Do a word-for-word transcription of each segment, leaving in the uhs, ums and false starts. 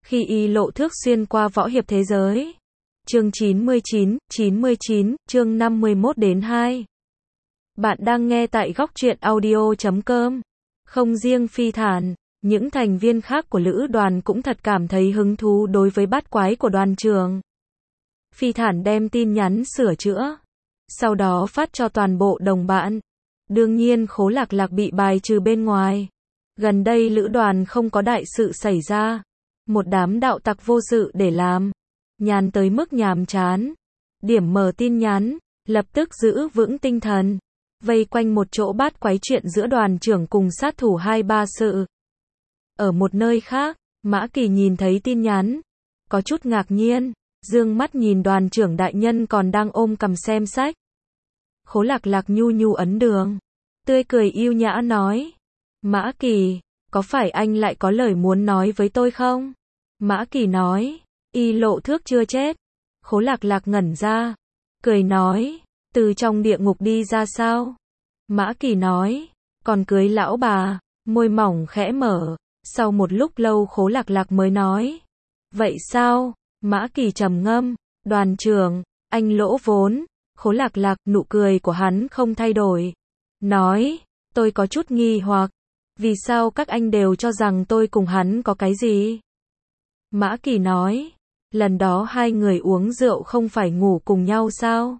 Khi Y Lộ Thước xuyên qua võ hiệp thế giới. Chương chín mươi chín, chín mươi chín, chương năm mươi mốt đến hai. Bạn đang nghe tại góc truyện audio chấm com. Không riêng Phi Thản, những thành viên khác của lữ đoàn cũng thật cảm thấy hứng thú đối với bát quái của đoàn trưởng. Phi Thản đem tin nhắn sửa chữa, sau đó phát cho toàn bộ đồng bạn. Đương nhiên Khố Lạc Lạc bị bài trừ bên ngoài. Gần đây lữ đoàn không có đại sự xảy ra. Một đám đạo tặc vô sự để làm. Nhàn tới mức nhàm chán. Điểm mở tin nhắn, lập tức giữ vững tinh thần. Vây quanh một chỗ bát quái chuyện giữa đoàn trưởng cùng sát thủ hai ba sự. Ở một nơi khác, Mã Kỳ nhìn thấy tin nhắn. Có chút ngạc nhiên, dương mắt nhìn đoàn trưởng đại nhân còn đang ôm cằm xem sách. Khố Lạc Lạc nhu nhu ấn đường. Tươi cười yêu nhã nói. Mã Kỳ, có phải anh lại có lời muốn nói với tôi không? Mã Kỳ nói. Y Lộ Thước chưa chết. Khố Lạc Lạc ngẩn ra. Cười nói. Từ trong địa ngục đi ra sao? Mã Kỳ nói. Còn cưới lão bà. Môi mỏng khẽ mở. Sau một lúc lâu Khố Lạc Lạc mới nói. Vậy sao? Mã Kỳ trầm ngâm. Đoàn trưởng, anh lỗ vốn. Khố Lạc Lạc, nụ cười của hắn không thay đổi. Nói. Tôi có chút nghi hoặc. Vì sao các anh đều cho rằng tôi cùng hắn có cái gì? Mã Kỳ nói. Lần đó hai người uống rượu không phải ngủ cùng nhau sao?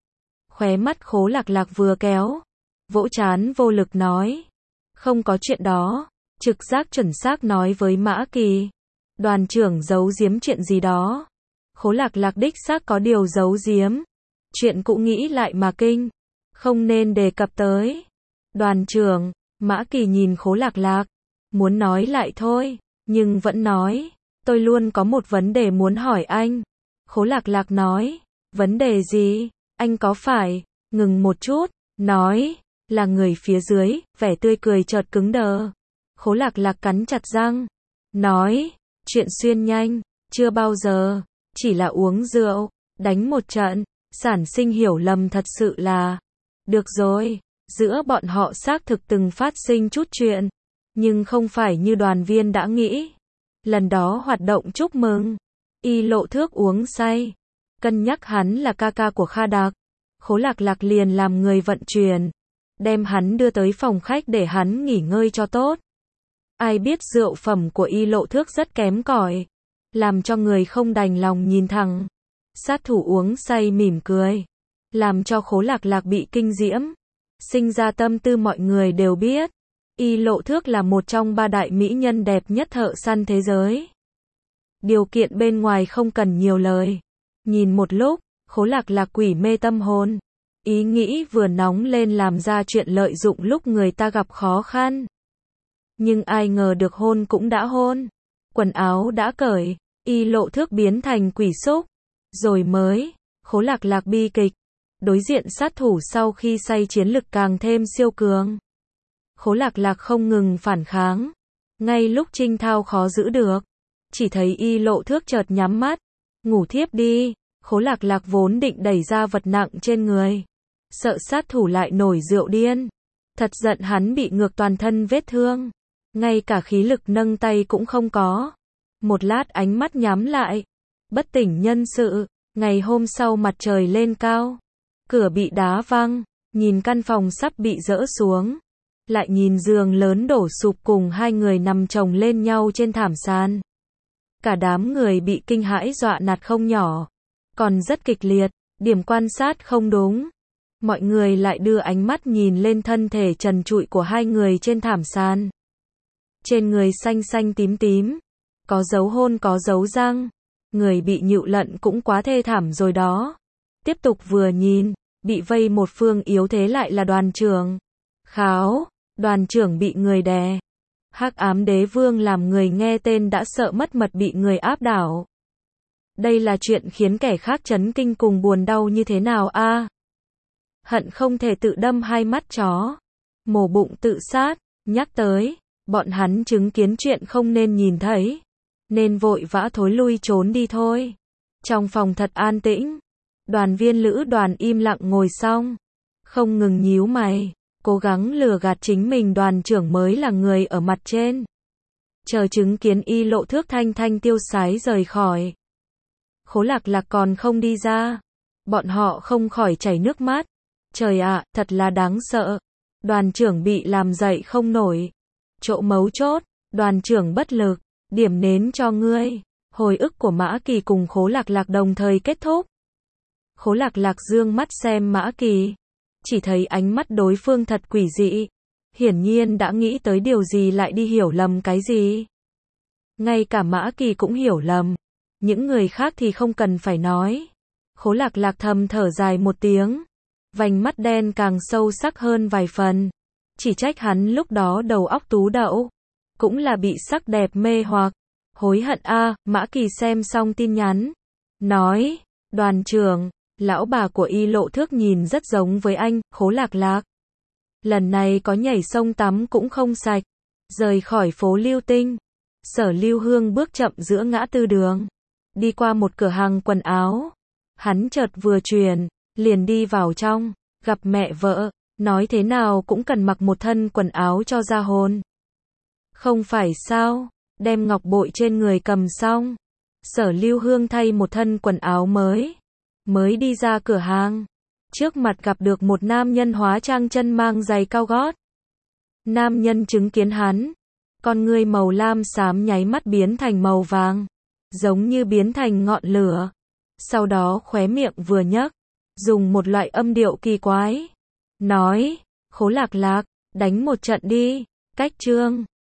Khóe mắt Khố Lạc Lạc vừa kéo. Vỗ trán vô lực nói. Không có chuyện đó. Trực giác chuẩn xác nói với Mã Kỳ. Đoàn trưởng giấu giếm chuyện gì đó. Khố Lạc Lạc đích xác có điều giấu giếm. Chuyện cũ nghĩ lại mà kinh. Không nên đề cập tới. Đoàn trưởng, Mã Kỳ nhìn Khố Lạc Lạc. Muốn nói lại thôi, nhưng vẫn nói. Tôi luôn có một vấn đề muốn hỏi anh. Khố Lạc Lạc nói. Vấn đề gì? Anh có phải? Ngừng một chút. Nói. Là người phía dưới. Vẻ tươi cười chợt cứng đờ. Khố Lạc Lạc cắn chặt răng. Nói. Chuyện xuyên nhanh. Chưa bao giờ. Chỉ là uống rượu. Đánh một trận. Sản sinh hiểu lầm thật sự là. Được rồi. Giữa bọn họ xác thực từng phát sinh chút chuyện. Nhưng không phải như đoàn viên đã nghĩ. Lần đó hoạt động chúc mừng. Y Lộ Thước uống say. Cân nhắc hắn là ca ca của Kha Đạc. Khố Lạc Lạc liền làm người vận chuyển. Đem hắn đưa tới phòng khách để hắn nghỉ ngơi cho tốt. Ai biết rượu phẩm của Y Lộ Thước rất kém cỏi. Làm cho người không đành lòng nhìn thẳng. Sát thủ uống say mỉm cười. Làm cho Khố Lạc Lạc bị kinh diễm. Sinh ra tâm tư mọi người đều biết. Y Lộ Thước là một trong ba đại mỹ nhân đẹp nhất thợ săn thế giới. Điều kiện bên ngoài không cần nhiều lời. Nhìn một lúc, Khố Lạc Lạc quỷ mê tâm hồn. Ý nghĩ vừa nóng lên làm ra chuyện lợi dụng lúc người ta gặp khó khăn. Nhưng ai ngờ được hôn cũng đã hôn. Quần áo đã cởi. Y Lộ Thước biến thành quỷ xúc. Rồi mới, Khố Lạc Lạc bi kịch. Đối diện sát thủ sau khi say chiến lực càng thêm siêu cường. Khố Lạc Lạc không ngừng phản kháng. Ngay lúc Trinh Thao khó giữ được. Chỉ thấy Y Lộ Thước chợt nhắm mắt. Ngủ thiếp đi. Khố Lạc Lạc vốn định đẩy ra vật nặng trên người. Sợ sát thủ lại nổi rượu điên. Thật giận hắn bị ngược toàn thân vết thương. Ngay cả khí lực nâng tay cũng không có. Một lát ánh mắt nhắm lại. Bất tỉnh nhân sự. Ngày hôm sau mặt trời lên cao. Cửa bị đá văng. Nhìn căn phòng sắp bị dỡ xuống. Lại nhìn giường lớn đổ sụp cùng hai người nằm chồng lên nhau trên thảm sàn. Cả đám người bị kinh hãi dọa nạt không nhỏ. Còn rất kịch liệt. Điểm quan sát không đúng. Mọi người lại đưa ánh mắt nhìn lên thân thể trần trụi của hai người trên thảm sàn. Trên người xanh xanh tím tím. Có dấu hôn có dấu răng. Người bị nhự lận cũng quá thê thảm rồi đó. Tiếp tục vừa nhìn. Bị vây một phương yếu thế lại là đoàn trưởng. Kháo. Đoàn trưởng bị người đè. Hắc ám đế vương làm người nghe tên đã sợ mất mật bị người áp đảo. Đây là chuyện khiến kẻ khác chấn kinh cùng buồn đau như thế nào a? À? Hận không thể tự đâm hai mắt chó. Mổ bụng tự sát. Nhắc tới. Bọn hắn chứng kiến chuyện không nên nhìn thấy. Nên vội vã thối lui trốn đi thôi. Trong phòng thật an tĩnh. Đoàn viên lữ đoàn im lặng ngồi xong. Không ngừng nhíu mày. Cố gắng lừa gạt chính mình đoàn trưởng mới là người ở mặt trên. chờ chứng kiến Y Lộ Thước thanh thanh tiêu sái rời khỏi. Khố Lạc Lạc còn không đi ra. Bọn họ không khỏi chảy nước mắt. Trời ạ, thật là đáng sợ. Đoàn trưởng bị làm dậy không nổi. Chỗ mấu chốt, đoàn trưởng bất lực. Điểm nến cho ngươi. Hồi ức của Mã Kỳ cùng Khố Lạc Lạc đồng thời kết thúc. Khố Lạc Lạc dương mắt xem Mã Kỳ. Chỉ thấy ánh mắt đối phương thật quỷ dị. Hiển nhiên đã nghĩ tới điều gì lại đi hiểu lầm cái gì. Ngay cả Mã Kỳ cũng hiểu lầm. Những người khác thì không cần phải nói. Khố Lạc Lạc thầm thở dài một tiếng. Vành mắt đen càng sâu sắc hơn vài phần. Chỉ trách hắn lúc đó đầu óc tú đậu. Cũng là bị sắc đẹp mê hoặc. Hối hận a. Mã Kỳ xem xong tin nhắn. Nói, đoàn trưởng, lão bà của Y Lộ Thước nhìn rất giống với anh, Khố Lạc Lạc. Lần này có nhảy sông tắm cũng không sạch. Rời khỏi phố Lưu Tinh. Sở Lưu Hương bước chậm giữa ngã tư đường. Đi qua một cửa hàng quần áo. Hắn chợt vừa chuyển, liền đi vào trong, gặp mẹ vợ, nói thế nào cũng cần mặc một thân quần áo cho ra hồn. Không phải sao, đem ngọc bội trên người cầm xong. Sở Lưu Hương thay một thân quần áo mới. Mới đi ra cửa hàng. Trước mặt gặp được một nam nhân hóa trang chân mang giày cao gót. Nam nhân chứng kiến hắn. Con ngươi màu lam xám nháy mắt biến thành màu vàng. Giống như biến thành ngọn lửa. Sau đó khóe miệng vừa nhấc. Dùng một loại âm điệu kỳ quái. Nói, Khố Lạc Lạc, đánh một trận đi. Cách chương